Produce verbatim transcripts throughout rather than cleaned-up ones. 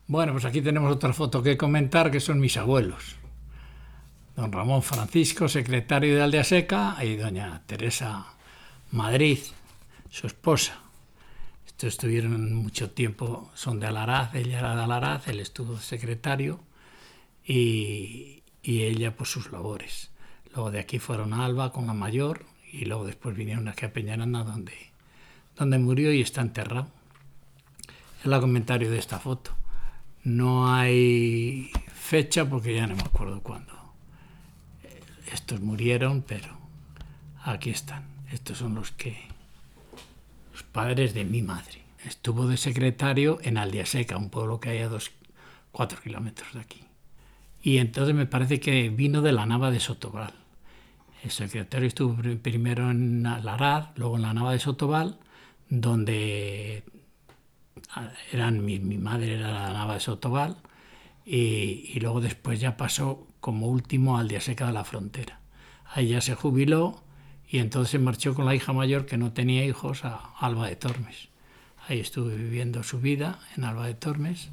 Bueno, pues aquí tenemos otra foto que comentar, que son mis abuelos. Don Ramón Francisco, secretario de Aldeaseca, y doña Teresa Madrid, su esposa. Estos estuvieron mucho tiempo, son de Alaraz, ella era de Alaraz, él estuvo secretario y, y ella por sus labores. Luego de aquí fueron a Alba con la mayor y luego después vinieron aquí a Peñaranda donde, donde murió y está enterrado. Es el comentario de esta foto. No hay fecha porque ya no me acuerdo cuándo. Estos murieron, pero aquí están. Estos son los que los padres de mi madre. Estuvo de secretario en Aldeaseca, un pueblo que hay a dos, cuatro kilómetros de aquí. Y entonces me parece que vino de la Nava de Sotoval. El secretario estuvo primero en Alaraz, luego en la Nava de Sotoval, donde eran mi, mi madre era la Nava de Sotoval, y, y luego después ya pasó como último a Aldeaseca de la Frontera. Ahí ya se jubiló y entonces se marchó con la hija mayor, que no tenía hijos, a Alba de Tormes. Ahí estuve viviendo su vida en Alba de Tormes.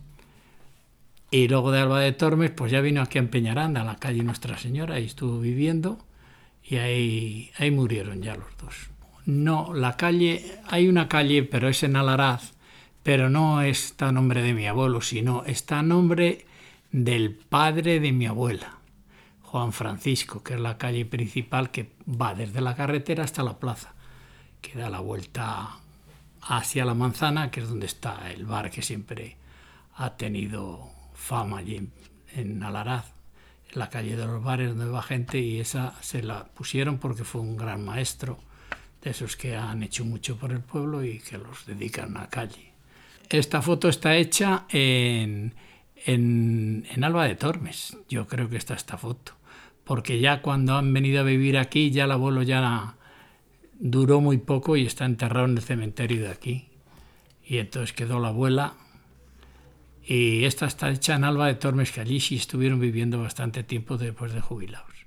Y luego de Alba de Tormes, pues ya vino aquí a Peñaranda, a la calle Nuestra Señora, ahí estuvo viviendo y ahí, ahí murieron ya los dos. No, la calle, hay una calle, pero es en Alaraz, pero no está a nombre de mi abuelo, sino está a nombre del padre de mi abuela, Juan Francisco, que es la calle principal que va desde la carretera hasta la plaza, que da la vuelta hacia la Manzana, que es donde está el bar que siempre ha tenido fama allí en, en Alaraz, en la calle de los bares donde va gente, y esa se la pusieron porque fue un gran maestro de esos que han hecho mucho por el pueblo y que los dedican a la calle. Esta foto está hecha en, en, en Alba de Tormes, yo creo que está esta foto, porque ya cuando han venido a vivir aquí, ya el abuelo ya duró muy poco y está enterrado en el cementerio de aquí. Y entonces quedó la abuela, y esta está hecha en Alba de Tormes, que allí sí estuvieron viviendo bastante tiempo después de jubilados.